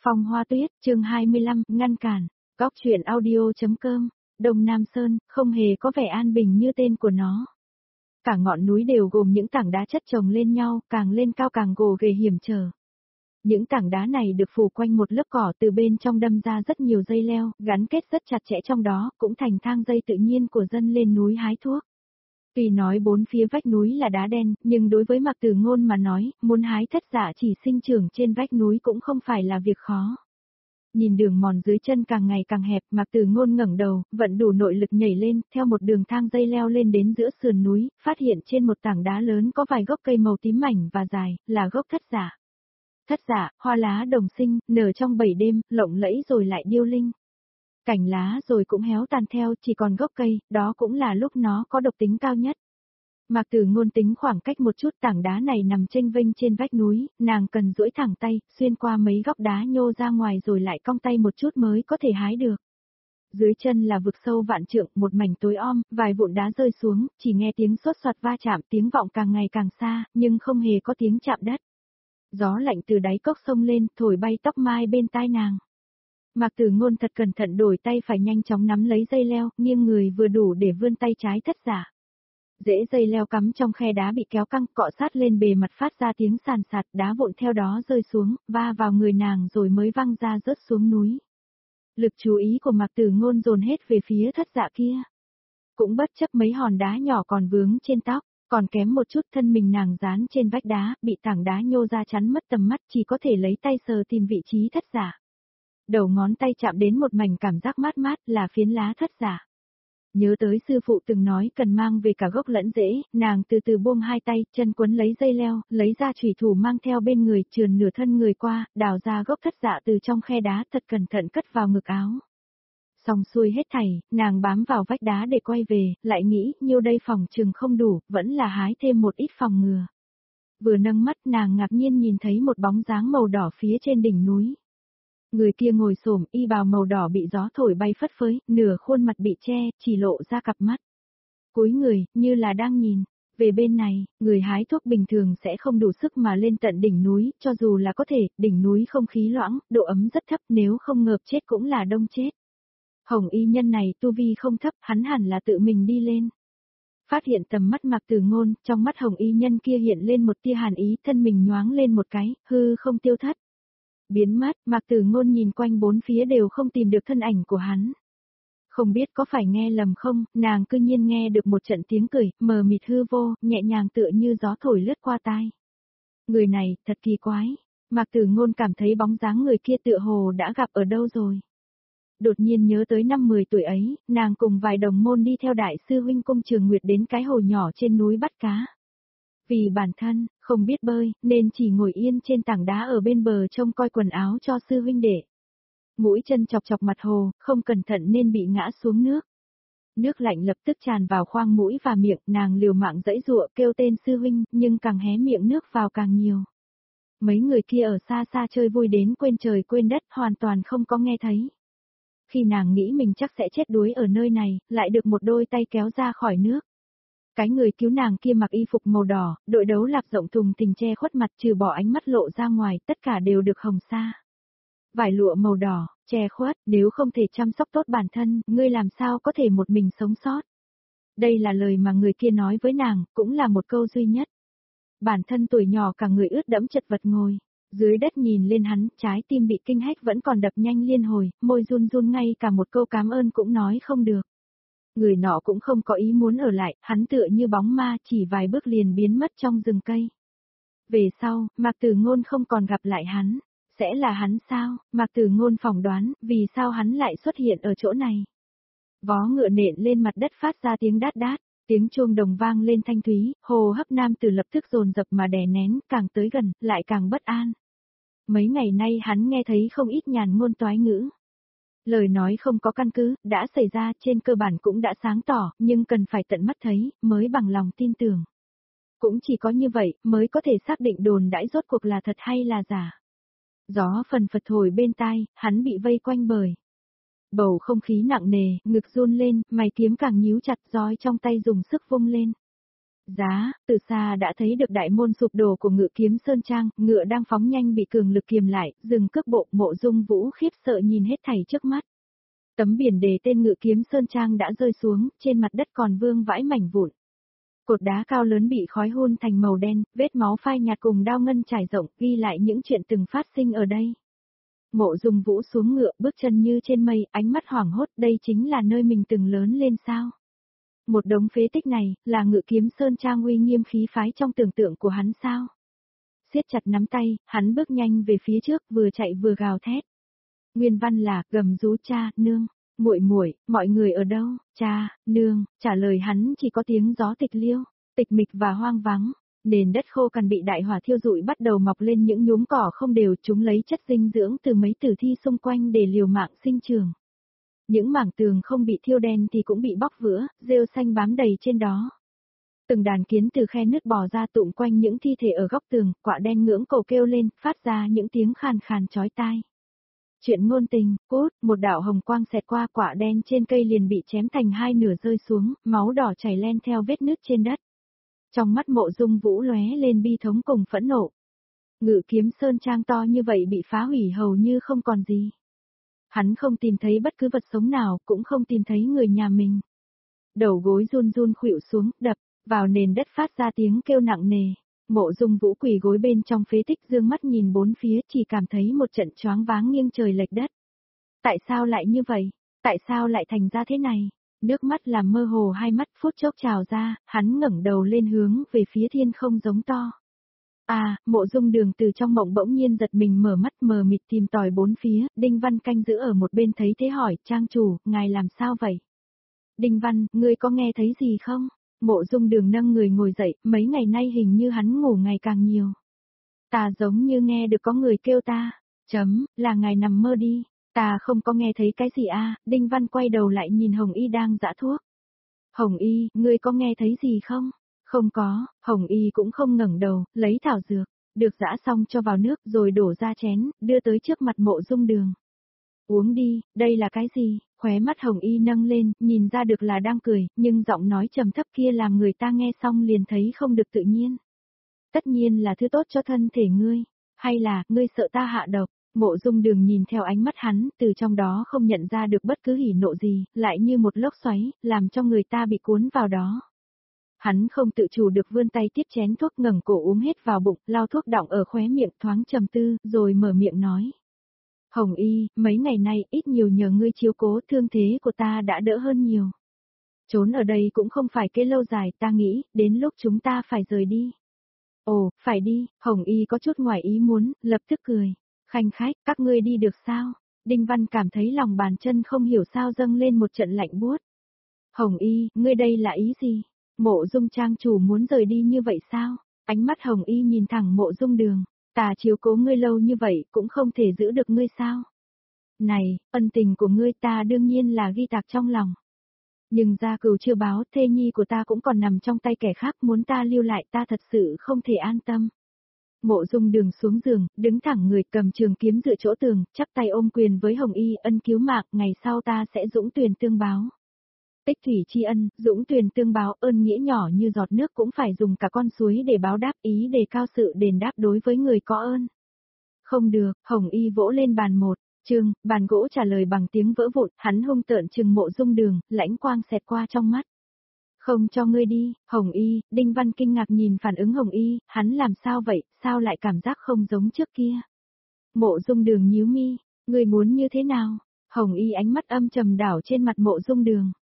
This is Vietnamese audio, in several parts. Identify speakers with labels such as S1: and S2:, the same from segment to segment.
S1: Phong Hoa Tuyết, chương 25, ngăn cản. Góc truyện audio.com. Đông Nam Sơn, không hề có vẻ an bình như tên của nó. Cả ngọn núi đều gồm những tảng đá chất chồng lên nhau, càng lên cao càng gồ ghề hiểm trở. Những tảng đá này được phủ quanh một lớp cỏ, từ bên trong đâm ra rất nhiều dây leo, gắn kết rất chặt chẽ trong đó, cũng thành thang dây tự nhiên của dân lên núi hái thuốc. Tuy nói bốn phía vách núi là đá đen, nhưng đối với Mạc Tử Ngôn mà nói, muốn hái thất dạ chỉ sinh trưởng trên vách núi cũng không phải là việc khó. Nhìn đường mòn dưới chân càng ngày càng hẹp, Mạc Tử Ngôn ngẩng đầu, vận đủ nội lực nhảy lên, theo một đường thang dây leo lên đến giữa sườn núi, phát hiện trên một tảng đá lớn có vài gốc cây màu tím mảnh và dài, là gốc thất dạ. Thất dạ, hoa lá đồng sinh, nở trong 7 đêm, lộng lẫy rồi lại điêu linh. Cành lá rồi cũng héo tàn theo, chỉ còn gốc cây, đó cũng là lúc nó có độc tính cao nhất. Mạc Tử Ngôn tính khoảng cách một chút, tảng đá này nằm chênh vênh trên vách núi, nàng cần duỗi thẳng tay, xuyên qua mấy góc đá nhô ra ngoài rồi lại cong tay một chút mới có thể hái được. Dưới chân là vực sâu vạn trượng, một mảnh tối om, vài vụn đá rơi xuống, chỉ nghe tiếng xốt xoạt va chạm, tiếng vọng càng ngày càng xa, nhưng không hề có tiếng chạm đất. Gió lạnh từ đáy cốc sông lên, thổi bay tóc mai bên tai nàng. Mạc Tử Ngôn thật cẩn thận đổi tay phải, nhanh chóng nắm lấy dây leo, nghiêng người vừa đủ để vươn tay trái thất dạ. Rễ dây leo cắm trong khe đá bị kéo căng, cọ sát lên bề mặt phát ra tiếng sàn sạt, đá vụn theo đó rơi xuống, va vào người nàng rồi mới văng ra rớt xuống núi. Lực chú ý của Mạc Tử Ngôn dồn hết về phía thất dạ kia. Cũng bất chấp mấy hòn đá nhỏ còn vướng trên tóc, còn kém một chút thân mình nàng dán trên vách đá, bị tảng đá nhô ra chắn mất tầm mắt, chỉ có thể lấy tay sờ tìm vị trí thất dạ. Đầu ngón tay chạm đến một mảnh cảm giác mát mát, là phiến lá thất dạ. Nhớ tới sư phụ từng nói cần mang về cả gốc lẫn rễ, nàng từ từ buông hai tay, chân quấn lấy dây leo, lấy ra chủy thủ mang theo bên người, trườn nửa thân người qua, đào ra gốc thất dạ từ trong khe đá, thật cẩn thận cất vào ngực áo. Xong xuôi hết thảy, nàng bám vào vách đá để quay về, lại nghĩ, nhiêu đây phòng chừng không đủ, vẫn là hái thêm một ít phòng ngừa. Vừa nâng mắt, nàng ngạc nhiên nhìn thấy một bóng dáng màu đỏ phía trên đỉnh núi. Người kia ngồi xổm, y bào màu đỏ bị gió thổi bay phất phới, nửa khuôn mặt bị che, chỉ lộ ra cặp mắt. Cúi người, như là đang nhìn. Về bên này, người hái thuốc bình thường sẽ không đủ sức mà lên tận đỉnh núi, cho dù là có thể, đỉnh núi không khí loãng, độ ấm rất thấp, nếu không ngợp chết cũng là đông chết. Hồng y nhân này tu vi không thấp, hắn hẳn là tự mình đi lên. Phát hiện tầm mắt Mạc Tử Ngôn, trong mắt hồng y nhân kia hiện lên một tia hàn ý, thân mình nhoáng lên một cái, hư không tiêu thất. Biến mất, Mạc Tử Ngôn nhìn quanh bốn phía đều không tìm được thân ảnh của hắn. Không biết có phải nghe lầm không, nàng cư nhiên nghe được một trận tiếng cười, mờ mịt hư vô, nhẹ nhàng tựa như gió thổi lướt qua tai. Người này, thật kỳ quái. Mạc Tử Ngôn cảm thấy bóng dáng người kia tựa hồ đã gặp ở đâu rồi. Đột nhiên nhớ tới năm 10 tuổi ấy, nàng cùng vài đồng môn đi theo đại sư huynh Cung Trường Nguyệt đến cái hồ nhỏ trên núi bắt cá. Vì bản thân, không biết bơi, nên chỉ ngồi yên trên tảng đá ở bên bờ trông coi quần áo cho sư huynh đệ. Mũi chân chọc chọc mặt hồ, không cẩn thận nên bị ngã xuống nước. Nước lạnh lập tức tràn vào khoang mũi và miệng, nàng liều mạng giãy giụa kêu tên sư huynh, nhưng càng hé miệng nước vào càng nhiều. Mấy người kia ở xa xa chơi vui đến quên trời quên đất, hoàn toàn không có nghe thấy. Khi nàng nghĩ mình chắc sẽ chết đuối ở nơi này, lại được một đôi tay kéo ra khỏi nước. Cái người cứu nàng kia mặc y phục màu đỏ, đội đấu lạp rộng thùng thình che khuất mặt, trừ bỏ ánh mắt lộ ra ngoài, tất cả đều được hồng sa. Vải lụa màu đỏ, che khuất, nếu không thể chăm sóc tốt bản thân, ngươi làm sao có thể một mình sống sót. Đây là lời mà người kia nói với nàng, cũng là một câu duy nhất. Bản thân tuổi nhỏ cả người ướt đẫm chật vật ngồi. Dưới đất nhìn lên hắn, trái tim bị kinh hách vẫn còn đập nhanh liên hồi, môi run run, ngay cả một câu cảm ơn cũng nói không được. Người nọ cũng không có ý muốn ở lại, hắn tựa như bóng ma, chỉ vài bước liền biến mất trong rừng cây. Về sau, Mạc Tử Ngôn không còn gặp lại hắn. Sẽ là hắn sao? Mạc Tử Ngôn phỏng đoán, vì sao hắn lại xuất hiện ở chỗ này? Vó ngựa nện lên mặt đất phát ra tiếng đát đát, tiếng chuông đồng vang lên thanh thúy, hô hấp nam tử lập tức dồn dập mà đè nén, càng tới gần, lại càng bất an. Mấy ngày nay hắn nghe thấy không ít nhàn ngôn toái ngữ. Lời nói không có căn cứ, đã xảy ra, trên cơ bản cũng đã sáng tỏ, nhưng cần phải tận mắt thấy, mới bằng lòng tin tưởng. Cũng chỉ có như vậy, mới có thể xác định đồn đãi rốt cuộc là thật hay là giả. Gió phần phật thổi bên tai, hắn bị vây quanh bởi bầu không khí nặng nề, ngực run lên, mày kiếm càng nhíu chặt, roi trong tay dùng sức vung lên. Giá, từ xa đã thấy được đại môn sụp đổ của Ngự Kiếm Sơn Trang, ngựa đang phóng nhanh bị cường lực kiềm lại, dừng cước bộ, Mộ Dung Vũ khiếp sợ nhìn hết thảy trước mắt. Tấm biển đề tên Ngự Kiếm Sơn Trang đã rơi xuống, trên mặt đất còn vương vãi mảnh vụn. Cột đá cao lớn bị khói hun thành màu đen, vết máu phai nhạt cùng đao ngân trải rộng, ghi lại những chuyện từng phát sinh ở đây. Mộ Dung Vũ xuống ngựa, bước chân như trên mây, ánh mắt hoảng hốt, đây chính là nơi mình từng lớn lên sao? Một đống phế tích này, là Ngự Kiếm Sơn Trang uy nghiêm khí phái trong tưởng tượng của hắn sao? Siết chặt nắm tay, hắn bước nhanh về phía trước, vừa chạy vừa gào thét. Nguyên văn là, gầm rú cha, nương, muội muội, mọi người ở đâu, cha, nương, trả lời hắn chỉ có tiếng gió tịch liêu, tịch mịch và hoang vắng. Nền đất khô cằn bị đại hỏa thiêu rụi bắt đầu mọc lên những nhúm cỏ không đều, chúng lấy chất dinh dưỡng từ mấy tử thi xung quanh để liều mạng sinh trường. Những mảng tường không bị thiêu đen thì cũng bị bóc vữa, rêu xanh bám đầy trên đó. Từng đàn kiến từ khe nứt bò ra tụm quanh những thi thể ở góc tường, quạ đen ngưỡng cổ kêu lên, phát ra những tiếng khàn khàn chói tai. Chuyện ngôn tình, cốt, một đạo hồng quang xẹt qua, quạ đen trên cây liền bị chém thành hai nửa rơi xuống, máu đỏ chảy len theo vết nứt trên đất. Trong mắt Mộ Dung Vũ lóe lên bi thống cùng phẫn nộ. Ngự Kiếm Sơn Trang to như vậy bị phá hủy hầu như không còn gì. Hắn không tìm thấy bất cứ vật sống nào, cũng không tìm thấy người nhà mình. Đầu gối run run khuỵu xuống, đập vào nền đất phát ra tiếng kêu nặng nề. Mộ Dung Vũ quỳ gối bên trong phế tích, dương mắt nhìn bốn phía, chỉ cảm thấy một trận choáng váng nghiêng trời lệch đất. Tại sao lại như vậy? Tại sao lại thành ra thế này? Nước mắt làm mơ hồ hai mắt, phút chốc trào ra, hắn ngẩng đầu lên hướng về phía thiên không giống to. Mộ Dung Đường từ trong mộng bỗng nhiên giật mình, mở mắt mờ mịt tìm tòi bốn phía, Đinh Văn canh giữ ở một bên thấy thế hỏi, trang chủ, ngài làm sao vậy? Đinh Văn, ngươi có nghe thấy gì không? Mộ Dung Đường nâng người ngồi dậy, mấy ngày nay hình như hắn ngủ ngày càng nhiều. Ta giống như nghe được có người kêu ta, là ngài nằm mơ đi, ta không có nghe thấy cái gì Đinh Văn quay đầu lại nhìn Hồng Y đang giã thuốc. Hồng Y, ngươi có nghe thấy gì không? Không có, Hồng Y cũng không ngẩng đầu, lấy thảo dược, được giã xong cho vào nước rồi đổ ra chén, đưa tới trước mặt Mộ Dung Đường. Uống đi, đây là cái gì? Khóe mắt Hồng Y nâng lên, nhìn ra được là đang cười, nhưng giọng nói trầm thấp kia làm người ta nghe xong liền thấy không được tự nhiên. Tất nhiên là thứ tốt cho thân thể ngươi, hay là, ngươi sợ ta hạ độc? Mộ Dung Đường nhìn theo ánh mắt hắn, từ trong đó không nhận ra được bất cứ hỉ nộ gì, lại như một lốc xoáy, làm cho người ta bị cuốn vào đó. Hắn không tự chủ được vươn tay tiếp chén thuốc, ngẩng cổ uống hết vào bụng, lao thuốc đọng ở khóe miệng, thoáng trầm tư, rồi mở miệng nói. Hồng Y, mấy ngày nay ít nhiều nhờ ngươi chiếu cố, thương thế của ta đã đỡ hơn nhiều. Trốn ở đây cũng không phải kế lâu dài, ta nghĩ, đến lúc chúng ta phải rời đi. Ồ, phải đi, Hồng Y có chút ngoài ý muốn, lập tức cười. Khanh khách, các ngươi đi được sao? Đinh Văn cảm thấy lòng bàn chân không hiểu sao dâng lên một trận lạnh buốt. Hồng Y, ngươi đây là ý gì? Mộ Dung trang chủ muốn rời đi như vậy sao? Ánh mắt Hồng Y nhìn thẳng Mộ Dung Đường. Ta chiếu cố ngươi lâu như vậy cũng không thể giữ được ngươi sao? Này, ân tình của ngươi ta đương nhiên là ghi tạc trong lòng. Nhưng gia cừu chưa báo, thê nhi của ta cũng còn nằm trong tay kẻ khác, muốn ta lưu lại ta thật sự không thể an tâm. Mộ Dung Đường xuống giường, đứng thẳng người, cầm trường kiếm dựa chỗ tường, chắp tay ôm quyền với Hồng Y, ân cứu mạng, ngày sau ta sẽ dũng tuyền tương báo. Tích thủy tri ân, dũng tuyền tương báo, ơn nghĩa nhỏ như giọt nước cũng phải dùng cả con suối để báo đáp, ý đề cao sự đền đáp đối với người có ơn. Không được, Hồng Y vỗ lên bàn một, bàn gỗ trả lời bằng tiếng vỡ vụn, hắn hung tợn trừng Mộ Dung Đường, lãnh quang xẹt qua trong mắt. Không cho ngươi đi, Hồng Y, Đinh Văn kinh ngạc nhìn phản ứng Hồng Y, hắn làm sao vậy, sao lại cảm giác không giống trước kia. Mộ Dung Đường nhíu mi, ngươi muốn như thế nào? Hồng Y ánh mắt âm trầm đảo trên mặt Mộ Dung Đường.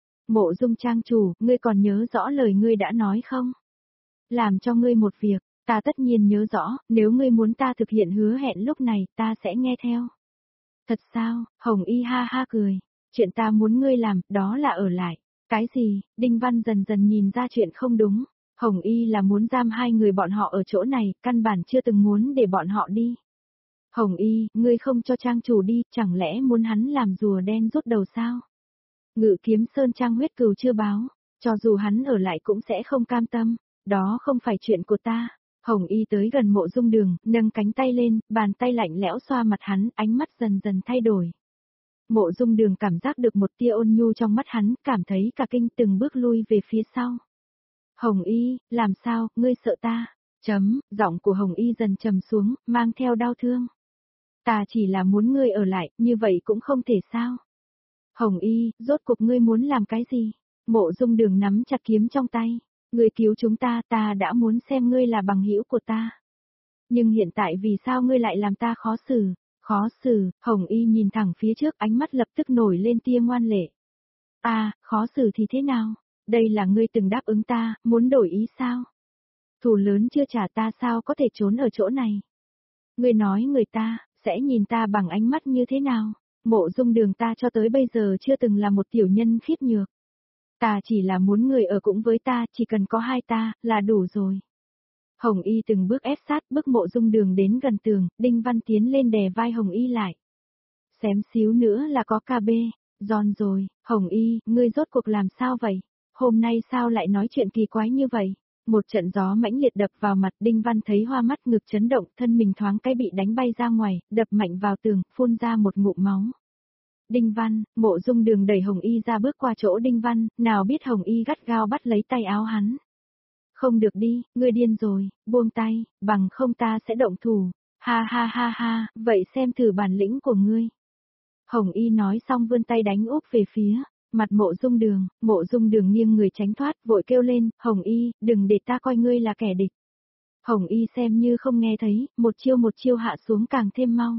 S1: Mộ Dung trang chủ, ngươi còn nhớ rõ lời ngươi đã nói không? Làm cho ngươi một việc, ta tất nhiên nhớ rõ, nếu ngươi muốn ta thực hiện hứa hẹn lúc này, ta sẽ nghe theo. Thật sao? Hồng Y ha ha cười. Chuyện ta muốn ngươi làm, đó là ở lại. Cái gì? Đinh Văn dần dần nhìn ra chuyện không đúng. Hồng Y là muốn giam hai người bọn họ ở chỗ này, căn bản chưa từng muốn để bọn họ đi. Hồng Y, ngươi không cho trang chủ đi, chẳng lẽ muốn hắn làm rùa đen rút đầu sao? Ngự Kiếm Sơn Trang huyết cừu chưa báo, cho dù hắn ở lại cũng sẽ không cam tâm, đó không phải chuyện của ta. Hồng Y tới gần Mộ Dung Đường, nâng cánh tay lên, bàn tay lạnh lẽo xoa mặt hắn, ánh mắt dần dần thay đổi. Mộ Dung Đường cảm giác được một tia ôn nhu trong mắt hắn, cảm thấy cả kinh, từng bước lui về phía sau. Hồng Y, làm sao, ngươi sợ ta? Giọng của Hồng Y dần trầm xuống, mang theo đau thương. Ta chỉ là muốn ngươi ở lại, như vậy cũng không thể sao? Hồng Y, rốt cuộc ngươi muốn làm cái gì? Mộ Dung Đường nắm chặt kiếm trong tay. Ngươi cứu chúng ta, ta đã muốn xem ngươi là bằng hữu của ta. Nhưng hiện tại vì sao ngươi lại làm ta khó xử? Khó xử, Hồng Y nhìn thẳng phía trước, ánh mắt lập tức nổi lên tia ngoan lệ. Khó xử thì thế nào? Đây là ngươi từng đáp ứng ta, muốn đổi ý sao? Thù lớn chưa trả ta sao có thể trốn ở chỗ này? Ngươi nói người ta, sẽ nhìn ta bằng ánh mắt như thế nào? Mộ Dung Đường ta cho tới bây giờ chưa từng là một tiểu nhân khiếp nhược. Ta chỉ là muốn người ở cũng với ta, chỉ cần có hai ta, là đủ rồi. Hồng Y từng bước ép sát, bước Mộ Dung Đường đến gần tường, Đinh Văn tiến lên đè vai Hồng Y lại. Xém xíu nữa là có KB, giòn rồi, Hồng Y, ngươi rốt cuộc làm sao vậy? Hôm nay sao lại nói chuyện kỳ quái như vậy? Một trận gió mãnh liệt đập vào mặt, Đinh Văn thấy hoa mắt ngực chấn động, thân mình thoáng cái bị đánh bay ra ngoài, đập mạnh vào tường, phun ra một ngụm máu. Đinh Văn, Mộ Dung Đường đẩy Hồng Y ra bước qua chỗ Đinh Văn, nào biết Hồng Y gắt gao bắt lấy tay áo hắn. Không được đi, ngươi điên rồi, buông tay, bằng không ta sẽ động thủ. Ha ha ha ha, vậy xem thử bản lĩnh của ngươi. Hồng Y nói xong vươn tay đánh úp về phía mặt Mộ Dung Đường nghiêng người tránh thoát, vội kêu lên, Hồng Y, đừng để ta coi ngươi là kẻ địch. Hồng Y xem như không nghe thấy, một chiêu hạ xuống càng thêm mau.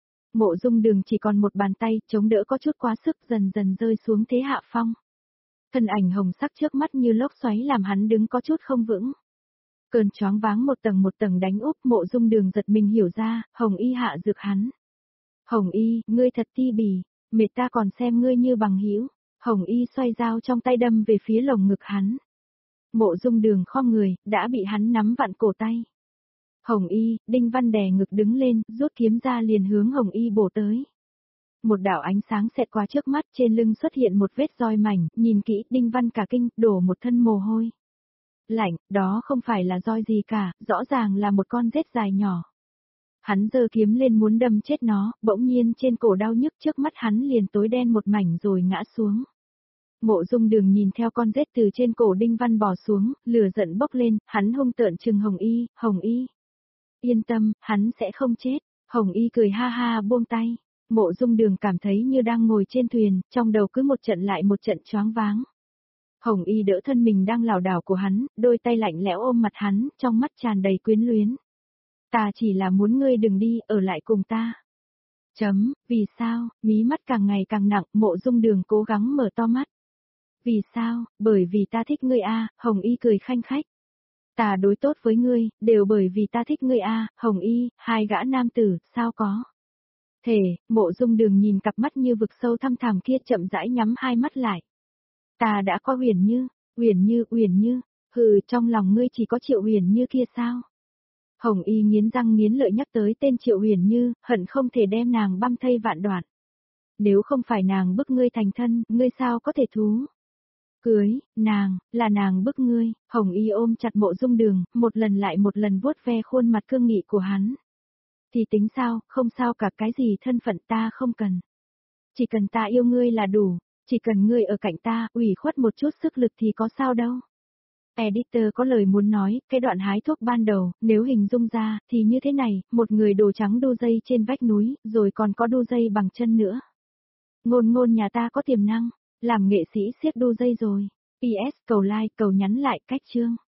S1: Mộ Dung Đường chỉ còn một bàn tay, chống đỡ có chút quá sức, dần dần rơi xuống thế hạ phong. Thân ảnh hồng sắc trước mắt như lốc xoáy làm hắn đứng có chút không vững. Cơn choáng váng một tầng đánh úp, Mộ Dung Đường giật mình hiểu ra, Hồng Y hạ dược hắn. Hồng Y, ngươi thật ti bỉ, mệt ta còn xem ngươi như bằng hữu. Hồng Y xoay dao trong tay đâm về phía lồng ngực hắn. Mộ Dung Đường khom người, đã bị hắn nắm vặn cổ tay. Hồng Y, Đinh Văn đè ngực đứng lên, rút kiếm ra liền hướng Hồng Y bổ tới. Một đạo ánh sáng xẹt qua trước mắt, trên lưng xuất hiện một vết roi mảnh, nhìn kỹ, Đinh Văn cả kinh, đổ một thân mồ hôi. Lạnh, đó không phải là roi gì cả, rõ ràng là một con rết dài nhỏ. Hắn giơ kiếm lên muốn đâm chết nó, bỗng nhiên trên cổ đau nhức, trước mắt hắn liền tối đen một mảnh rồi ngã xuống. Mộ Dung Đường nhìn theo con rết từ trên cổ Đinh Văn bò xuống, lửa giận bốc lên, hắn hung tợn trừng Hồng Y. Yên tâm, hắn sẽ không chết. Hồng Y cười ha ha buông tay. Mộ Dung Đường cảm thấy như đang ngồi trên thuyền, trong đầu cứ một trận lại một trận choáng váng. Hồng Y đỡ thân mình đang lảo đảo của hắn, đôi tay lạnh lẽo ôm mặt hắn, trong mắt tràn đầy quyến luyến. Ta chỉ là muốn ngươi đừng đi, ở lại cùng ta. Vì sao, mí mắt càng ngày càng nặng, Mộ Dung Đường cố gắng mở to mắt. Vì sao, bởi vì ta thích ngươi Hồng Y cười khanh khách. Ta đối tốt với ngươi, đều bởi vì ta thích ngươi Hồng Y, hai gã nam tử, sao có. Mộ Dung Đường nhìn cặp mắt như vực sâu thăm thẳm kia chậm rãi nhắm hai mắt lại. Ta đã có Huyền Như, trong lòng ngươi chỉ có Triệu Huyền Như kia sao? Hồng Y nghiến răng nghiến lợi nhắc tới tên Triệu Huyền Như, hận không thể đem nàng băm thây vạn đoạn. Nếu không phải nàng bức ngươi thành thân, ngươi sao có thể thú? Cưới, là nàng bức ngươi. Hồng Y ôm chặt Mộ Dung Đường, một lần lại một lần vuốt ve khuôn mặt cương nghị của hắn. Thì tính sao, không sao cả, cái gì thân phận ta không cần. Chỉ cần ta yêu ngươi là đủ, chỉ cần ngươi ở cạnh ta, ủy khuất một chút sức lực thì có sao đâu. Editor có lời muốn nói, cái đoạn hái thuốc ban đầu, nếu hình dung ra, thì như thế này, một người đồ trắng đu dây trên vách núi, rồi còn có đu dây bằng chân nữa. Ngôn nhà ta có tiềm năng, làm nghệ sĩ siếc đu dây rồi. PS cầu like, cầu nhắn lại, cách chương.